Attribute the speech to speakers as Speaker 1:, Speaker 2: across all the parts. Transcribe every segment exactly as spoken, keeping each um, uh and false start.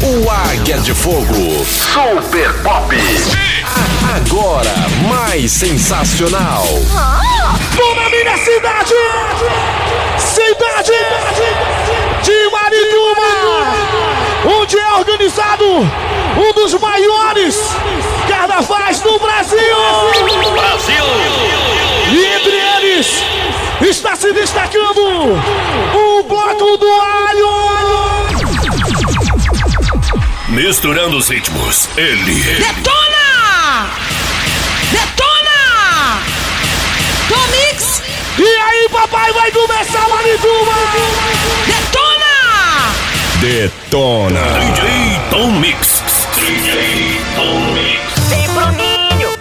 Speaker 1: O Águia de Fogo Super Pop. Agora mais sensacional.
Speaker 2: Tô na minha cidade, cidade de Marituba, onde é organizado um dos maiores carnavais do Brasil.
Speaker 3: Brasil!
Speaker 2: E entre eles está se destacando o Bloco do Alho.
Speaker 3: Misturando os ritmos, ele...
Speaker 4: Detona! Detona! Tomix!
Speaker 2: E aí, papai, vai começar Marituba!
Speaker 4: Detona!
Speaker 1: Detona.
Speaker 3: D J Tom Mix. D J Tom Mix.
Speaker 4: Vem pro ninho!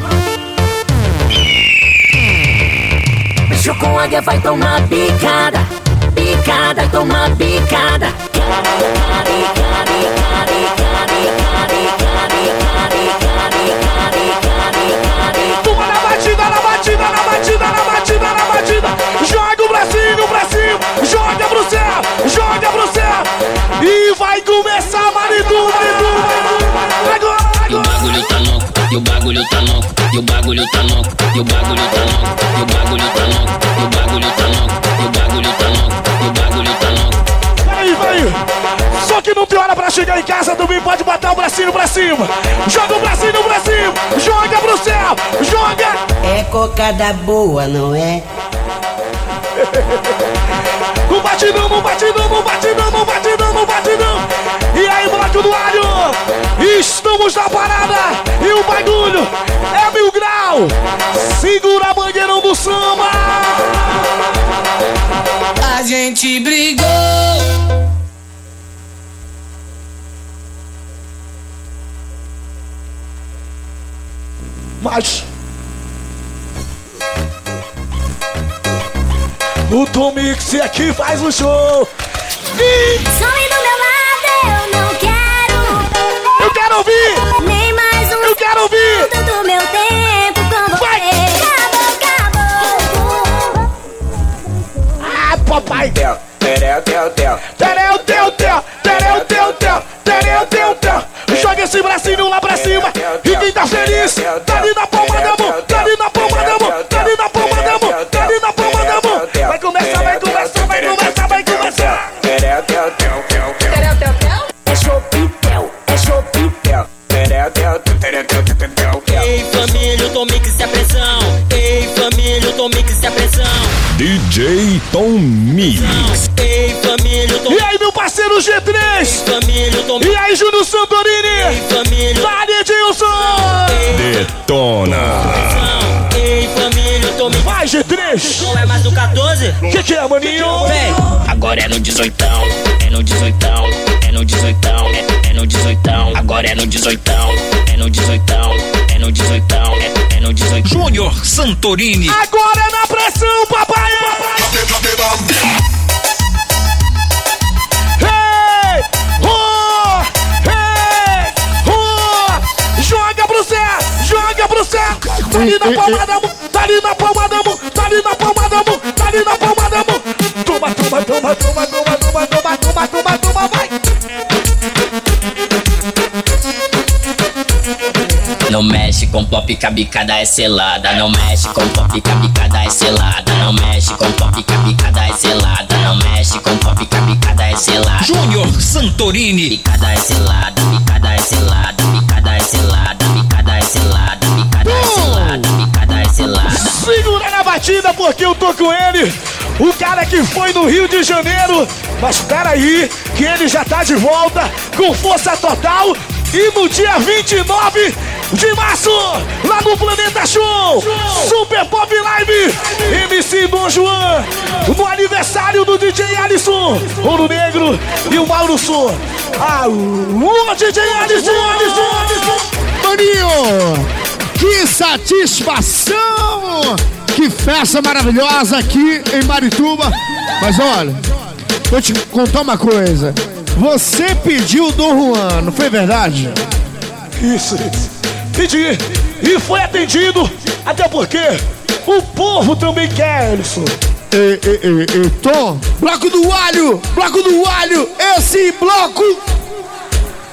Speaker 5: Mexeu com águia, vai tomar picada. Picada, toma picada.
Speaker 2: Toma na batida, na batida, na batida, na batida, na batida. Joga o bracinho pra cima, joga pro céu, joga pro céu. E vai começar Marituba. Agora,
Speaker 6: E o bagulho tá louco, e o bagulho tá louco, e o bagulho tá louco, e o bagulho tá louco, e o bagulho tá louco, e o bagulho tá louco, e o bagulho tá louco, e o bagulho tá louco.
Speaker 2: Peraí, peraí. Só que não tem hora pra chegar em casa, também pode botar o bracinho pra cima. Joga o bracinho pra cima, joga pro céu, joga.
Speaker 7: É cocada boa, não é?
Speaker 2: No batidão, no batidão, no batidão, no batidão, no batidão. E aí, Bloco do Alho, estamos na parada e o bagulho é mil grau. Segura a mangueirão do samba.
Speaker 4: A gente brigou!
Speaker 2: Mas o Tom Mix aqui faz o show. E
Speaker 5: Some do meu lado, eu não quero.
Speaker 2: eu quero ouvir,
Speaker 5: Nem mais um
Speaker 2: eu quero ouvir.
Speaker 5: segundo do meu tempo com você.
Speaker 2: Vai.
Speaker 5: Acabou, acabou.
Speaker 2: Ah, papai. Tereu, tereu, tereu, tereu, tereu, tereu, tereu, tereu. Joga esse bracinho lá pra cima. E quem tá feliz, tá ali na palma da mão, tá ali na palma da mão, tá ali na palma da mão, tá ali na palma da mão. Vai começar, vai começar, vai começar, vai começar.
Speaker 5: É chopitel, é chopitel.
Speaker 6: Ei família, o Tom Mix é a pressão. Ei família, o Tom Mix é a pressão.
Speaker 1: D J Tom Mix.
Speaker 6: Ei família, o Tom
Speaker 2: E aí, meu parceiro G três.
Speaker 6: família, o Tom
Speaker 2: E aí, Júnior
Speaker 6: Ei
Speaker 2: Santorini.
Speaker 6: família,
Speaker 2: Dali, Edilson.
Speaker 1: Detona.
Speaker 6: ei família, o Tom Mix
Speaker 2: Vai, G três.
Speaker 6: não é mais do quatorze.
Speaker 2: Que que é, maninho?
Speaker 6: Vem. Agora é no dezoitão, é no dezoitão, é no dezoitão, é, é no dezoitão. Agora é no dezoitão, é no dezoitão, é no dezoitão, é, é no dezoitão.
Speaker 3: Júnior Santorini.
Speaker 2: Agora é na pressão, papai. Hey, oh, hey, oh. Joga pro céu, joga pro céu. Tá ali na palma da mão, tá ali na palma da mão, tá ali na palma da mão, tá ali na palma da mão. Toma, toma, toma, toma, toma, toma, toma, toma, toma, toma, vai.
Speaker 6: Não mexe com pop que a bicada é selada. Não mexe com pop que a bicada é selada. Não mexe com pop que a bicada é selada. Não mexe com pop que a bicada é selada.
Speaker 3: Júnior Santorini.
Speaker 6: Bicada é selada, bicada é selada, bicada é selada, bicada é selada, bicada é selada, bicada é selada.
Speaker 2: Segura na batida porque eu tô com ele. O cara que foi no Rio de Janeiro. Mas peraí, que ele já tá de volta com força total. E no dia vinte e nove de março, lá no Planeta Show, Super Pop Live, M C Dom Juan, no aniversário do D J Alisson, Ouro Negro e o Mauro Som. Alô, D J Alisson, Alisson, Alisson.
Speaker 8: Maninho, que satisfação! Que festa maravilhosa aqui em Marituba. Mas olha, vou te contar uma coisa. Você pediu o Dom Juan, não foi verdade?
Speaker 2: Isso, isso. Pedi e foi atendido, até porque o povo também quer, Alisson.
Speaker 8: Ei, ei, ei, ei, Tom, bloco do alho, bloco do alho, esse bloco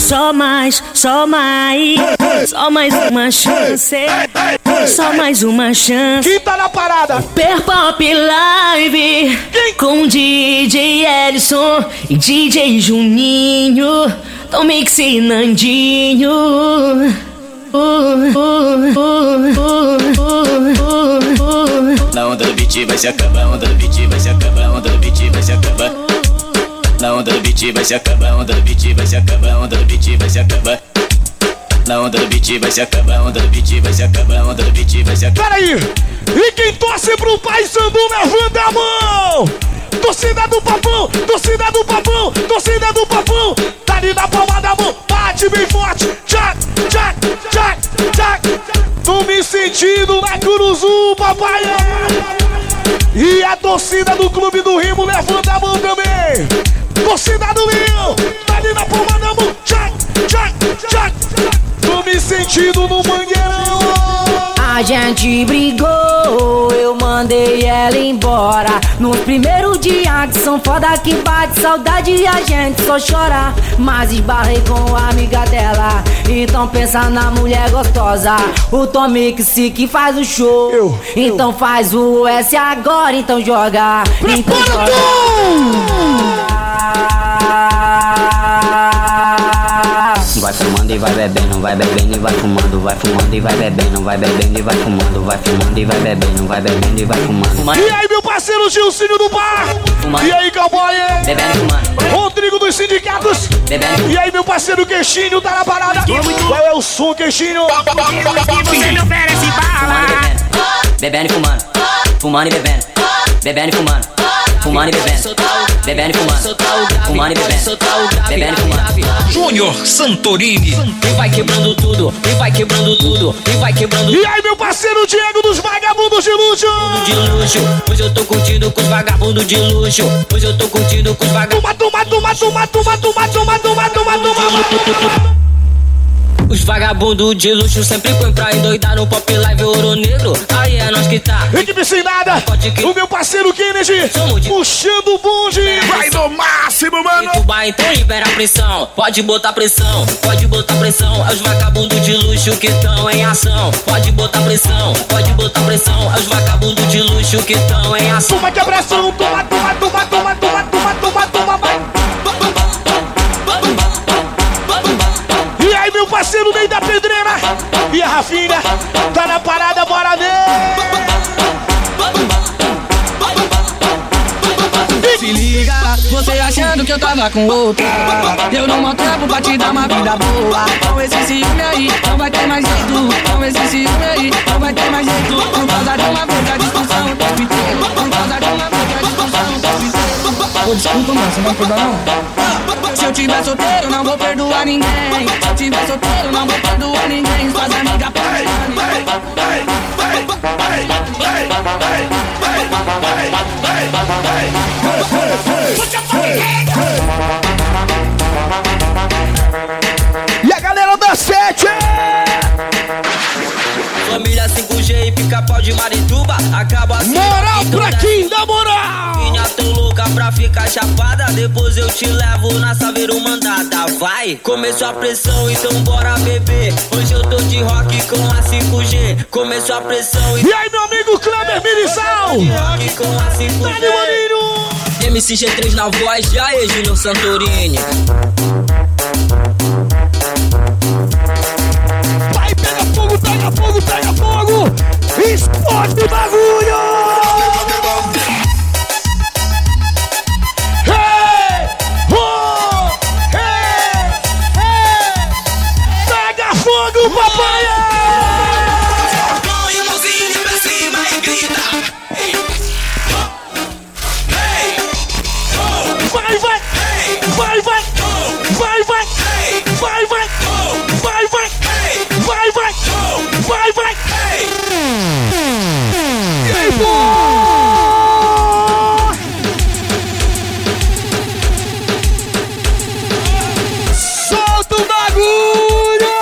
Speaker 5: Só mais, só mais, só mais uma chance. Só mais uma chance.
Speaker 2: Quem tá na parada?
Speaker 5: Per Pop Live.
Speaker 2: Quem?
Speaker 5: Com D J Ellison e D J Juninho. Tom Mix e Nandinho.
Speaker 6: Na onda do beat vai se acabar, onda do beat vai se acabar, onda do beat vai se acabar. Na onda do beat vai se acabar, onda do beat vai se acabar, onda do beat vai se acabar. Na onda do beat vai se acabar, onda do beat vai se acabar, onda do beat vai se acabar.
Speaker 2: Peraí! E quem torce pro Pai Sandu, levanta a mão! Torcida do Papão, torcida do Papão, torcida do Papão! Tá ali na palma da mão, bate bem forte! Tchac, tchac, tchac, tchac! Tô me sentindo na Curuzu, papai! E a torcida do Clube do Rimo, levanta a mão também! Torcida do Leão, tá ali na palma da mão! Tchac, tchac, tchac! Tô me sentindo no Mangueirão!
Speaker 4: A gente brigou, eu mandei ela embora. Nos primeiros dias que são foda que bate saudade e a gente só chora. Mas esbarrei com a amiga dela, então pensa na mulher gostosa. O Tom Mix que faz o show,
Speaker 2: eu,
Speaker 4: então
Speaker 2: eu.
Speaker 4: faz o S agora, então joga. Então joga.
Speaker 6: Vai fumando e vai bebendo, vai bebendo e vai fumando, vai fumando e vai bebendo, vai bebendo e vai fumando, vai fumando e vai bebendo, vai bebendo e vai fumando.
Speaker 2: E aí, meu parceiro Gilcinho do Bar? Fumando. E aí, cowboy?
Speaker 6: Bebendo e fumando.
Speaker 2: Rodrigo dos Sindicatos?
Speaker 6: Bebendo.
Speaker 2: E aí, meu parceiro Queixinho, tá na parada? Qual é o som, Queixinho?
Speaker 5: Você me oferece bala.
Speaker 6: Bebendo e fumando, fumando e bebendo, bebendo e fumando, fumando e bebendo, bebendo e fumando, fumando e bebendo, bebendo e fumando.
Speaker 3: Júnior Santorini.
Speaker 6: E vai quebrando tudo, e vai quebrando tudo, e vai quebrando.
Speaker 2: E aí, meu parceiro Diego dos Vagabundos de Luxo?
Speaker 6: De luxo, hoje eu tô curtindo com os vagabundos de luxo. Hoje eu tô curtindo com os vagabundos.
Speaker 2: Toma, toma, toma, toma, toma, toma, toma, toma, toma, toma.
Speaker 6: Os vagabundos de luxo sempre põe pra endoidar no Pop Live Ouro Negro. Aí é nós que tá.
Speaker 2: Equipe sem nada. O meu parceiro Kennedy puxando o bonde.
Speaker 3: Vai no máximo, mano.
Speaker 6: Vai, então libera a pressão. Pode botar pressão, pode botar pressão. É os vagabundos de luxo que estão em ação. Pode botar pressão, pode botar pressão. É os vagabundos de luxo que estão em ação.
Speaker 2: Toma que a pressão, toma, toma, toma, toma, toma, toma, toma, toma, vai. E aí, meu parceiro Ney da Pedreira e a Rafinha tá na parada, bora ver.
Speaker 9: Se liga, você achando que eu tava com outra. Eu não mando tempo pra te dar uma vida boa. Com esse ciúme aí, não vai ter mais jeito. Com esse ciúme aí, não vai ter mais jeito. Por causa de uma vez a discussão o tempo inteiro. Por causa de uma vez a discussão o tempo inteiro. Ô, desculpa, mano, você não perdoa não? Se eu tiver solteiro, não vou perdoar ninguém. Se eu tiver solteiro, não vou perdoar ninguém. Suas amigas podem.
Speaker 2: E a galera da sete.
Speaker 6: Família cinco G e pica-pau de Marituba. Acaba assim.
Speaker 2: Moral pra quem dá moral.
Speaker 6: Minha tô louca pra ficar chapada. Depois eu te levo na Saveiro Mandada. Vai, começou a pressão, então bora beber. Hoje eu tô de rock com a cinco G. Começou a pressão.
Speaker 2: E aí, meu amigo Kleber Mirizal.
Speaker 6: Rock com a cinco G.
Speaker 2: Dale, maninho.
Speaker 6: M C G três na voz, já é Júnior Santorini.
Speaker 2: Vai, pega fogo, pega fogo, pega fogo. Explode o bagulho. Hey, oh, hey, hey. Pega fogo, papai.
Speaker 10: Põe a mãozinha pra cima e grita.
Speaker 2: Vai, vai, vai, vai, vai, vai, vai, vai, vai, vai, vai, vai, vai, vai, vai. E pô! Solta o bagulho!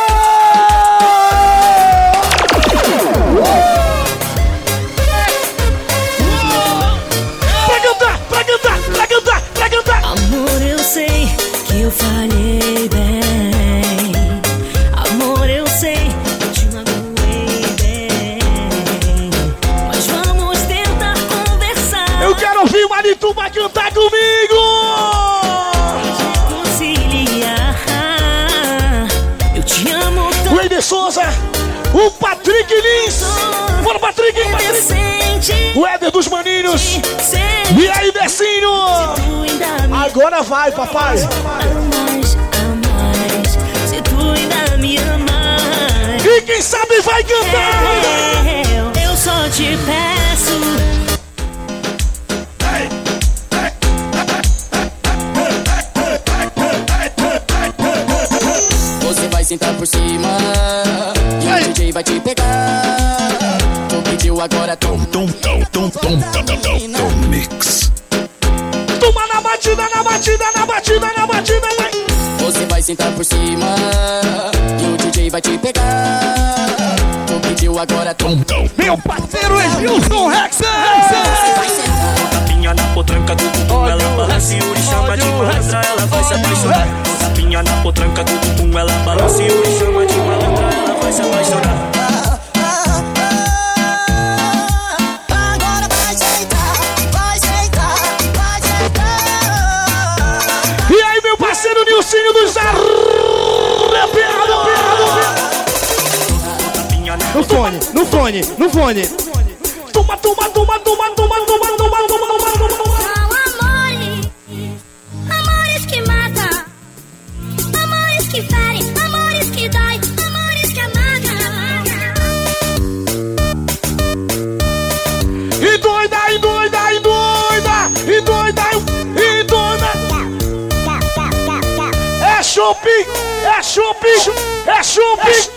Speaker 2: Pra cantar, pra cantar, pra cantar, pra cantar.
Speaker 5: Amor, eu sei que eu falhei bem.
Speaker 2: tu vai cantar comigo!
Speaker 5: Conciliar, eu te amo tanto.
Speaker 2: O Eder Souza, o Patrick Lins. Bora, Patrick, Patrick. O Éder dos Maninhos. E aí, Decinho? Agora vai, papai.
Speaker 5: Amas, amas, se tu ainda me amas.
Speaker 2: E quem sabe vai cantar.
Speaker 5: É, eu só te peço.
Speaker 6: Você vai sentar por cima e o D J vai te pegar. Tu pediu agora tom tom tom tom tom tom tom tom mix.
Speaker 2: Toma na batida, na batida, na batida, na batida, vai.
Speaker 6: Você vai sentar por cima e o D J vai te pegar. Tu pediu agora tom tom.
Speaker 2: Meu parceiro Edilson Rex.
Speaker 11: Tapinha na potranca do bumbum, ela balança e o chama de malandra, ela vai se apaixonar. Tapinha na potranca do bumbum, ela balança e o chama de malandra, ela vai se apaixonar.
Speaker 6: Agora vai sentar, vai sentar, vai sentar.
Speaker 2: E aí, meu parceiro Nilcinho dos Arrepiados. No fone, no fone, no fone. Toma, toma, toma, toma, toma, toma, toma, toma, toma, toma.
Speaker 5: São amores, amores que matam, amores que ferem, amores que dói, amores que amargam.
Speaker 2: E doida, e doida, e doida, e doida, e doida. É chope, é chope, é chope.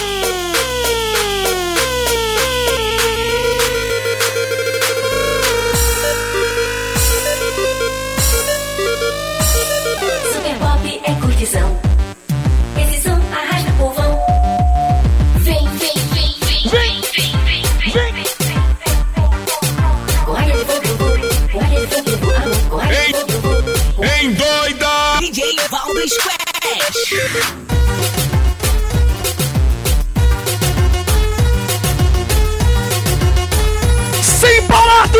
Speaker 5: Super Pop é curtição. Esse som arrasta o povão. Vem, vem, vem, vem, vem, vem, vem, vem. Com raio de fogo, com raio de fogo, amor, com raio de fogo.
Speaker 1: Em doida!
Speaker 5: D J Valdo Squash.
Speaker 2: Sem parado!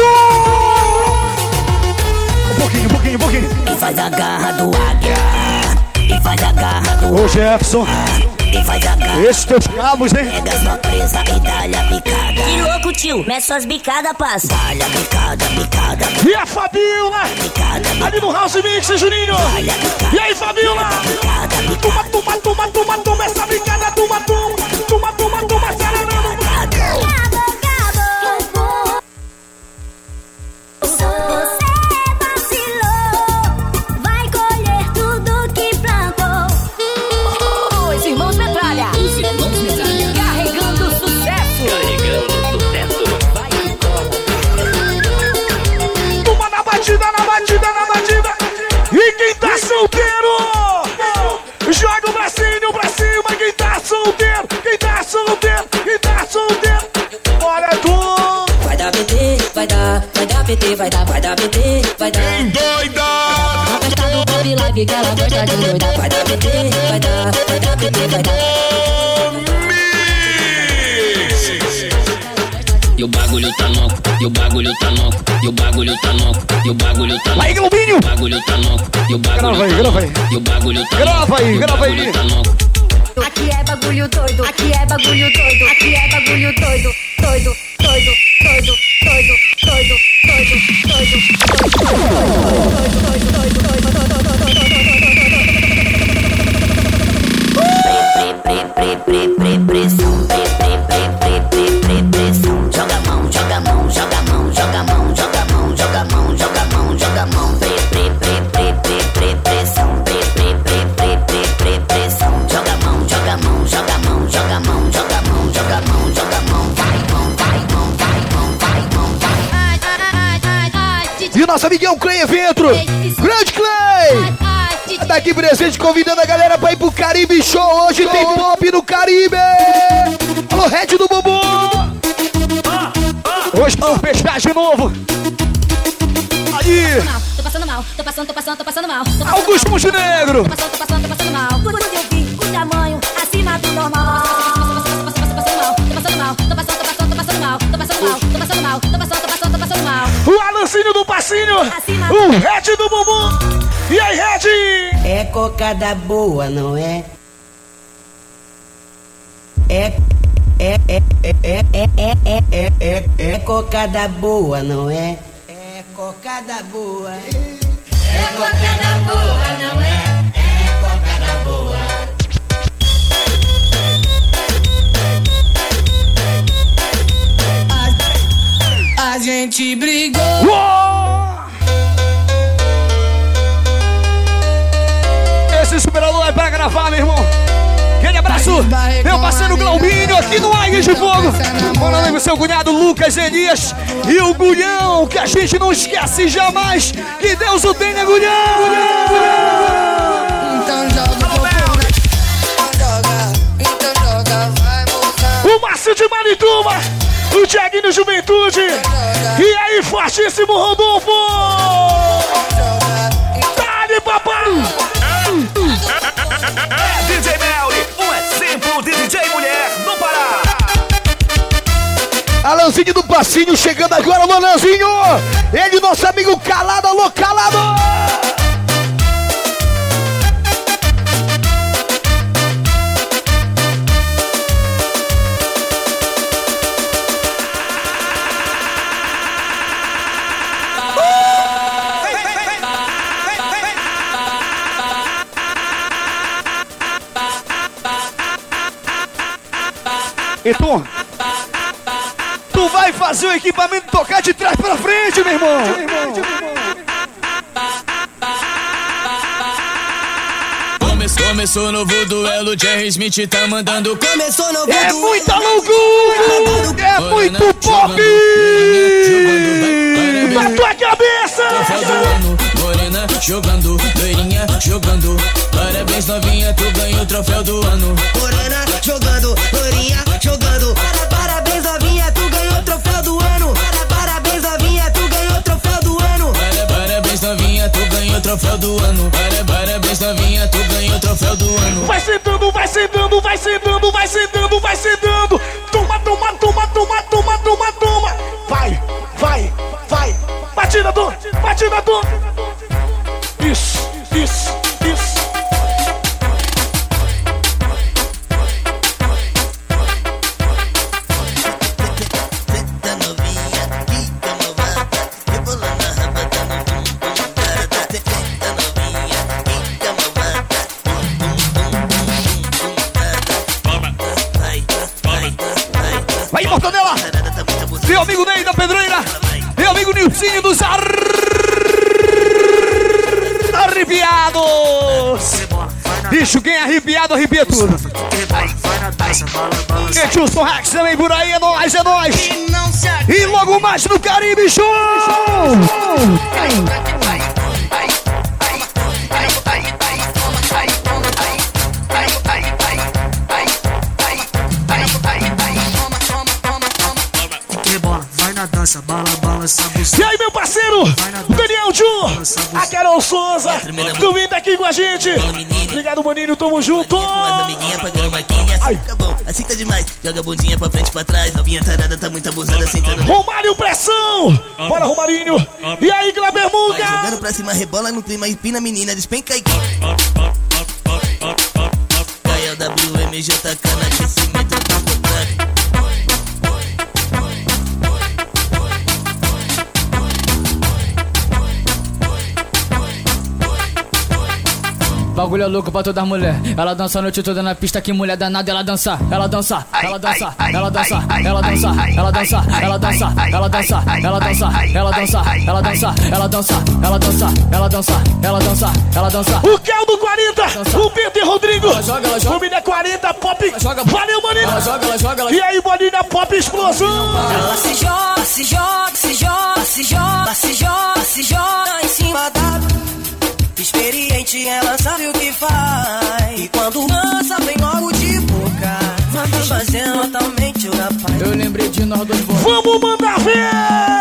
Speaker 2: Um pouquinho, um pouquinho, um pouquinho.
Speaker 5: E faz a garra do águia. E faz a garra do
Speaker 2: Ô Jefferson,
Speaker 5: E faz a garra.
Speaker 2: esses teus cabos, hein?
Speaker 5: Pega sua presa e dá-lhe a picada. Que louco, tio. Mete suas bicadas, passa. Dá-lhe a picada, picada.
Speaker 2: E a Fabiola, ali no House Mix, Juninho. E aí, Fabiola? Toma, toma, toma, toma, toma essa bicada. Toma, toma, toma, toma, toma essa banana.
Speaker 5: Você vacilou, vai colher tudo que plantou. Os irmãos Metralha. Os irmãos Metralha. Carregando sucesso.
Speaker 11: Carregando sucesso.
Speaker 2: Toma na batida, na batida, na batida. E quem tá solteiro, joga o bracinho pra cima. Quem tá solteiro, quem tá solteiro, quem tá solteiro. Olha tu.
Speaker 5: Vai dar B T, vai dar, vai dar B T, vai dar, vai dar B T, vai dar.
Speaker 1: Em doida!
Speaker 5: Na festa do Bob Live que ela gosta de doida. Vai dar B T, vai dar, vai dar B T, vai dar.
Speaker 6: E o bagulho tá louco, e o bagulho tá louco, e o bagulho tá louco, e o bagulho tá louco.
Speaker 2: Aí, Globinho!
Speaker 6: O bagulho tá louco, e o bagulho
Speaker 2: Grava aí,
Speaker 6: tá
Speaker 2: grava
Speaker 6: louco,
Speaker 2: aí.
Speaker 6: e o bagulho tá
Speaker 2: Grava
Speaker 6: louco,
Speaker 2: aí,
Speaker 6: e o
Speaker 2: grava aí.
Speaker 6: bagulho tá louco.
Speaker 5: Aqui é bagulho doido, aqui é bagulho doido, aqui é bagulho doido, doido, doido, doido, doido, doido, doido, doido, pressão, pressão, joga a mão, joga a mão, joga a mão, joga a mão, joga a mão, joga a mão, joga a mão, joga a mão, pressão, pressão, joga a mão, joga a mão, joga a mão, joga a mão, joga a mão, joga a mão, joga a mão, vai, mão, vai, mão, vai, mão, vai, mão, vai.
Speaker 2: E o nosso amigão Clay Eventro, grande Clay! Tá aqui presente convidando a galera pra ir pro Caribe Show. Hoje tem pop no Caribe! Alô, Red do Bumbum! Hoje vamos fechar de novo! Aí!
Speaker 5: Tô passando mal, tô passando, tô passando, tô passando mal. Tô passando
Speaker 2: Augusto Montenegro!
Speaker 5: Tô passando, tô passando, tô passando mal. Quando eu vi o tamanho acima do normal. Tô passando mal, tô passando mal, tô passando, tô passando, tô passando mal. Tô passando mal, tô passando mal, tô passando, tô passando, tô passando mal.
Speaker 2: O Alancinho do Passinho! O Red do bumbum. E aí, Red?
Speaker 7: É cocada boa, não é? É, é, é, é, é, é, é, é, é, é cocada boa, não é? É cocada boa. É cocada boa, não é? É cocada boa.
Speaker 9: A, a gente brigou.
Speaker 2: Uou! Esse superador é pra gravar, meu irmão. Aquele abraço, meu parceiro Glaubinho, aqui no Águia de Fogo. Morando aí com seu cunhado Lucas Elias e o Gulhão, que a gente não esquece jamais. Que Deus o tenha, Gulhão!
Speaker 9: Então joga o popô, joga, então joga, vai voltar.
Speaker 2: O Márcio de Marituba, o Tiaguinho Juventude. E aí, fortíssimo Rodolfo! Dale, papai!
Speaker 3: É D J Melly, um exemplo de D J mulher no Pará.
Speaker 2: Alanzinho do Passinho chegando agora, o Alanzinho! Ele, nosso amigo Calado, alô, Calado! Então, tu vai fazer o equipamento tocar de trás pra frente, meu irmão.
Speaker 6: Começou, começou novo duelo, Jerry Smith tá mandando. Começou novo
Speaker 2: é
Speaker 6: duelo.
Speaker 2: Muita loucura, é muito pop. Na tua cabeça.
Speaker 6: Troféu do ano, morena jogando, loirinha jogando. Parabéns novinha, tu ganhou o troféu do ano.
Speaker 7: Morena jogando, loirinha jogando. Parabéns novinha, tu ganhou o troféu do ano. Parabéns novinha, tu ganhou o troféu do ano.
Speaker 6: Parabéns novinha, tu ganhou o troféu do ano. Parabéns novinha, tu ganhou o troféu do ano.
Speaker 2: Vai sentando, vai sentando, vai sentando, vai sentando, vai sentando. Toma, toma, toma, toma, toma, toma, toma. Vai, vai, vai. Batida do, batida do. Isso, isso, isso. Vai, Mortadela! Meu amigo Ney da Pedreira! Meu amigo Nilcinho dos Arrepiados! Bicho, quem é arrepiado, arrepia tudo! Edilson Rex também por aí, é nóis, é nóis! E logo mais no Caribe Show!
Speaker 11: Dança, bala, balança,
Speaker 2: e aí, meu parceiro, Daniel Ju, a Carol Souza, dormindo aqui com a gente. Obrigado, Boninho, tamo junto.
Speaker 12: Ai. Assim tá demais, joga a bundinha pra frente e pra trás. Novinha tarada, tá muito abusada, sentando.
Speaker 2: Romário Pressão, bora Romarinho. E aí, Glaber Muga.
Speaker 12: Jogando pra cima, rebola no clima, empina a menina, despenca e K L W M J K no aquecimento do contrário.
Speaker 9: Bagulho é louco pra todas as mulheres. Ela dança a noite toda na pista, que mulher danada. Ela dança, ela dança, ela dança, ela dança, ela dança, ela dança, ela dança, ela dança, ela dança, ela dança, ela dança, ela dança, ela dança, ela dança, ela dança, ela dança.
Speaker 2: O Caldo quarenta, o Peter Rodrigo, Família quarenta, Pop, valeu, maninho. E aí, Bolinha, Pop Explosão.
Speaker 13: Ela se joga, se joga, se joga, se joga, se joga, se joga em cima da... Experiente, ela sabe o que faz. E quando lança, vem logo de boca. Manda fazendo totalmente o rapaz.
Speaker 9: Eu lembrei de nós dois.
Speaker 2: Vamos mandar ver!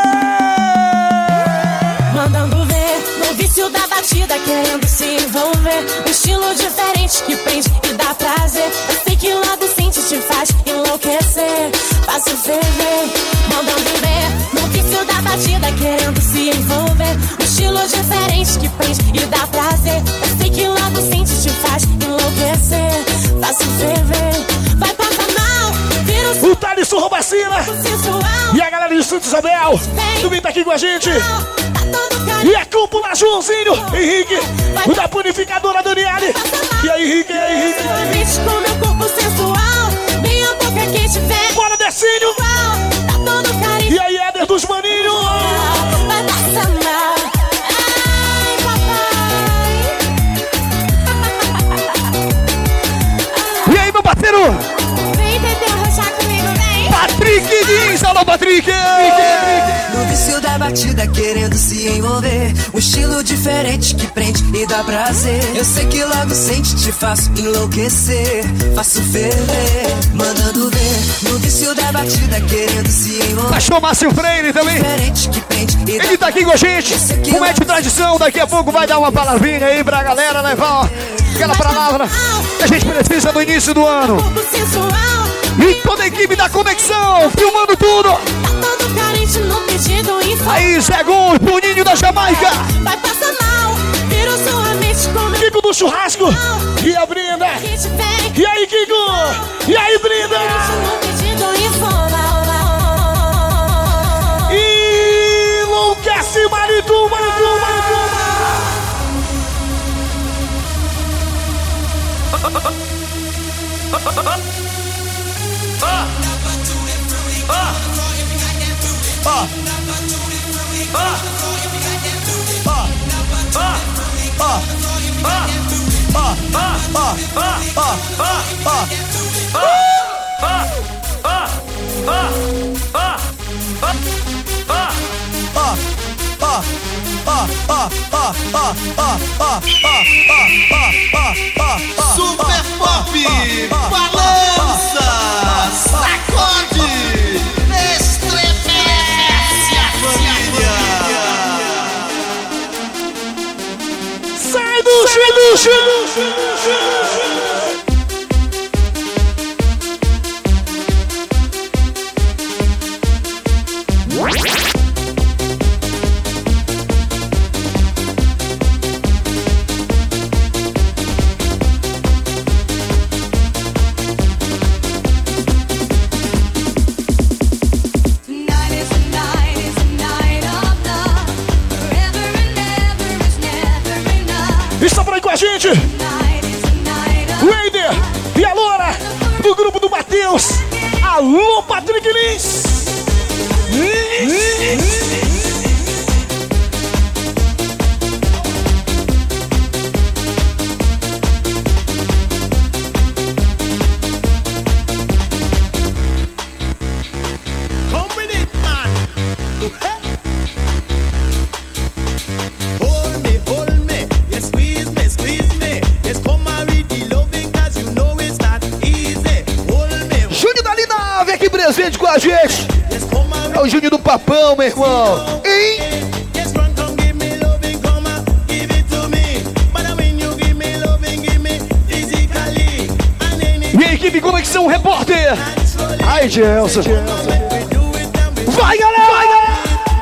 Speaker 13: Mandando ver, no vício da batida, querendo se envolver. Um estilo diferente que prende e dá prazer. Eu sei que logo sente te faz enlouquecer. Fácil ferver, mandando ver, no vício
Speaker 14: vício da batida querendo se envolver. Um estilo diferente que prende e dá prazer. Eu sei que logo sente te faz enlouquecer. Faço ferver, vai passar mal. Vira
Speaker 2: o Thalisson Robacina e a galera de Santa Isabel também tá aqui com a gente. E a cúpula Joãozinho, Henrique, o da purificadora Daniele. E aí, Henrique, e aí, Henrique.
Speaker 14: Com meu corpo sensual, minha boca quente vem.
Speaker 2: Bora, Decinho.
Speaker 14: Tá todo carinho.
Speaker 2: E aí, Éder dos Maninhos.
Speaker 14: Vai passar mal. Ai, papai.
Speaker 2: E aí, meu parceiro?
Speaker 14: Vem tentar arrochar comigo, vem.
Speaker 2: Patrick Dins, alô, Patrick.
Speaker 13: No vício da batida querendo se envolver. Um estilo diferente que prende e dá prazer. Eu sei que logo sente, te faço enlouquecer. Faço ferver, mandando ver. No vício da batida querendo se envolver.
Speaker 2: Pastor Márcio Freire também.
Speaker 13: Diferente que prende e dá.
Speaker 2: Ele tá aqui com a gente. Como é de tradição, daqui a pouco vai dar uma palavrinha aí pra galera levar aquela palavra que a gente precisa no início do ano. E toda a equipe da Conexão, filmando tudo. Aí, Zé Gon, Boninho da Jamaica.
Speaker 14: Vai passar mal, vira sua mente como
Speaker 2: Kiko do churrasco. E a Brinda. E aí, Kiko. E aí, Brinda. E enlouquece, Marituba.
Speaker 15: Super Pop, balança, sacode, estremece a família.
Speaker 2: Sai do chão, do chão. Está por aí com a gente o Eider e a Loura do grupo do Matheus. Alô, Patrick Lins. Presente com a gente. É o Júnior do Papão, meu irmão. Hein? E a equipe Conexão Repórter. Ai, Gelson. Vai, galera! Vai, galera!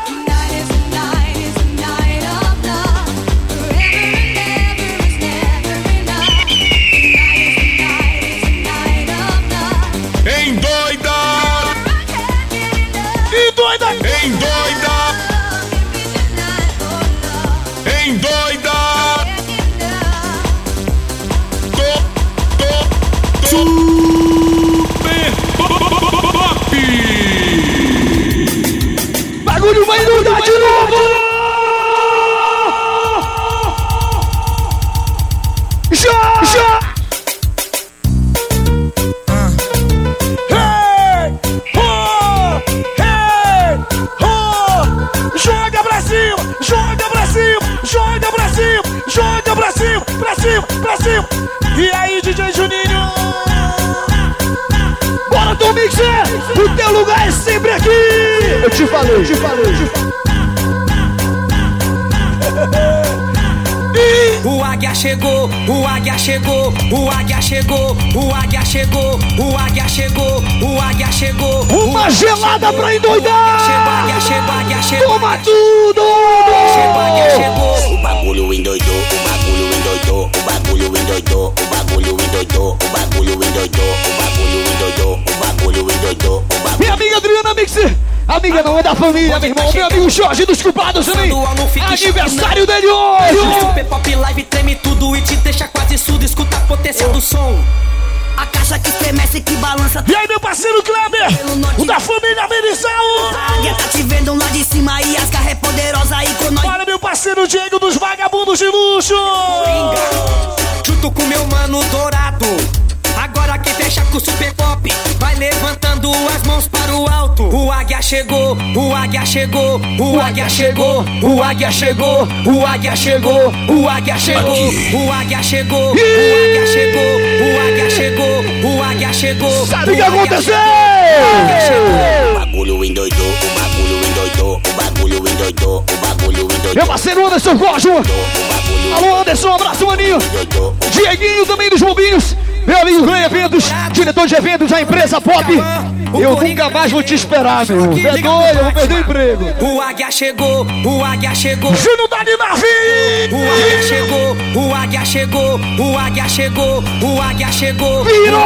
Speaker 2: Bagulho vai inundar de novo! Já! Já! Hey! Oh! Hey! Oh! Joga pra cima! Joga pra cima! Joga pra cima! Joga pra cima! Pra cima! Pra cima! E aí, D J Juninho? Bora, Tom Mixer! O teu lugar é sempre aqui! Eu te falei, eu te falei, eu te falei.
Speaker 16: O H
Speaker 13: águia chegou, o águia chegou, o águia chegou, o águia chegou, o águia chegou, o águia chegou.
Speaker 2: Uma gelada pra endoidar!
Speaker 13: Chegou, águia chegou, águia chegou.
Speaker 2: Toma tudo!
Speaker 13: Chegou, águia chegou.
Speaker 6: O bagulho endoidou, o bagulho endoidou, o bagulho endoidou, o bagulho endoidou, o bagulho endoidou, o bagulho endoidou, o bagulho endoidou, o bagulho.
Speaker 2: Minha amiga Adriana Mix, amiga não é da família, meu irmão. Meu amigo Jorge dos Culpados também. Aniversário dele hoje.
Speaker 13: O Super Pop Live treme tudo e te deixa quase surdo. Escuta a potência do som.
Speaker 7: A caixa que estremece, que balança.
Speaker 2: E aí, meu parceiro Kleber, o da família Benizal.
Speaker 7: A águia tá te vendo lá de cima e as garras é poderosa aí com nós.
Speaker 2: Olha, meu parceiro Diego dos Vagabundos de Luxo.
Speaker 13: Junto com meu mano Dourado. Agora quem fecha com o Super Pop vai levantando as mãos para o alto. O águia chegou, o águia chegou, o águia chegou, o águia chegou, o águia chegou, o águia chegou, o águia chegou, o águia chegou, o águia chegou, o águia chegou.
Speaker 2: Sabe o que aconteceu?
Speaker 6: O bagulho endoidou, o bagulho endoidou, o bagulho endoidou, o bagulho endoidou.
Speaker 2: Meu parceiro Anderson Cosmo. Alô Anderson, um abraço, maninho. Dieguinho também dos Bombinhos. Meu amigo Rei Eventos, diretor de eventos da empresa Pop. Eu nunca mais vou te esperar, meu. É doido, eu vou perder o emprego.
Speaker 13: O águia chegou, o águia chegou.
Speaker 2: Júnior da Dinarvi.
Speaker 13: O águia chegou, o águia chegou, o águia chegou, o águia chegou.
Speaker 2: Virou!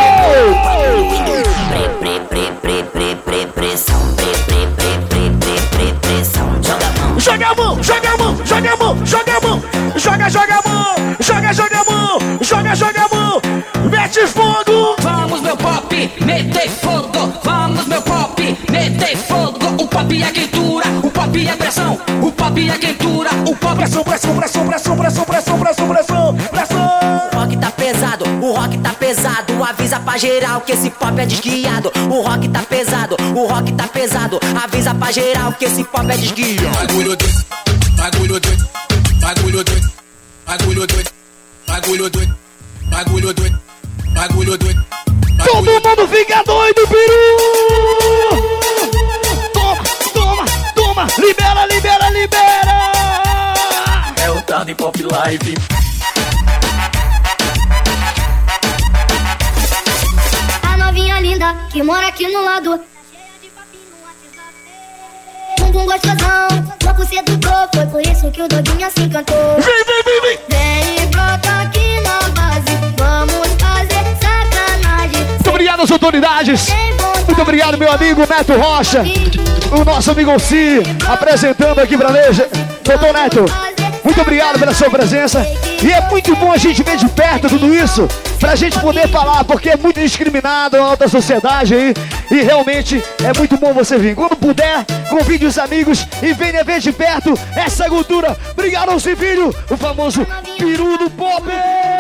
Speaker 7: Pre, pre, pre, pre, pre, pre, pressão, pre, pre, pre, pre, pre, pre, pressão. Joga a mão.
Speaker 2: Joga a mão, joga a mão, joga a mão, joga a mão. Joga, joga a mão, joga, joga a mão, joga, joga a mão. Mete fogo!
Speaker 9: Vamos, meu pop, meter fogo. Vamos, meu pop, meter fogo. O pop é quentura, o pop é pressão. O pop é quentura, o pop é
Speaker 2: pressão, pressão, pressão, pressão, pressão, pressão, pressão, pressão, pressão.
Speaker 7: O rock tá pesado, o rock tá pesado. Avisa pra geral que esse pop é desguiado. O rock tá pesado, o rock tá pesado. Avisa pra geral que esse pop é desguiado.
Speaker 15: Bagulho doido, bagulho doido, bagulho doido, bagulho doido, bagulho doido, bagulho doido. Bagulho doido.
Speaker 2: Todo mundo fica doido, peru! Toma, toma, toma! Libera, libera, libera!
Speaker 11: É o Tarde Pop Live.
Speaker 5: A novinha linda que mora aqui no lado. Bumbum gostosão, louco sedutor. Foi por isso que o doguinho assim cantou.
Speaker 2: Vem, vem, vem, vem!
Speaker 5: Vem e brota aqui na base. Vamos fazer sacanagem.
Speaker 2: Muito obrigado às autoridades. Muito obrigado, meu amigo Neto Rocha. O nosso amigo Si, apresentando aqui pra Leja. Doutor Neto, muito obrigado pela sua presença. E é muito bom a gente ver de perto tudo isso, pra gente poder falar, porque é muito discriminado na alta sociedade aí. E realmente é muito bom você vir. Quando puder, convide os amigos e venha ver de perto essa cultura. Obrigado ao Civilho, o famoso peru do pop.